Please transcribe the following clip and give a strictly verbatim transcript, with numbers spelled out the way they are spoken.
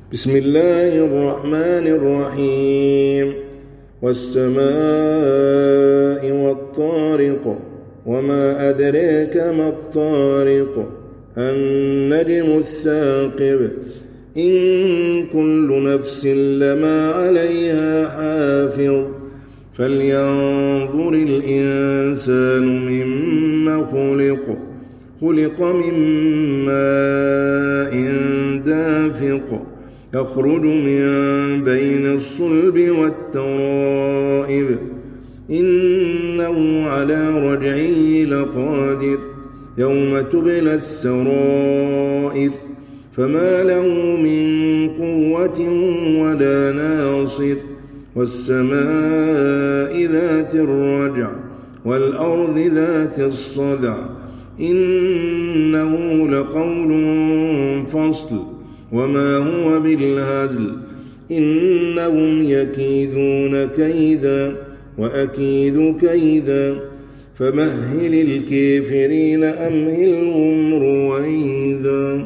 بسم الله الرحمن الرحيم والسماء والطارق وما أدريك ما الطارق النجم الثاقب إن كل نفس لما عليها حافظ فلينظر الإنسان مما خلق خلق من ماء دافق يخرج من بين الصلب والترائب إنه على رجعه لقادر يوم تبلى السرائر فما له من قوة ولا ناصر والسماء ذات الرجع والأرض ذات الصدع إنه لقول فصل وما هو بالهزل إنهم يكيدون كيدا وأكيد كيدا فمهل الكافرين أمهلهم رويدا.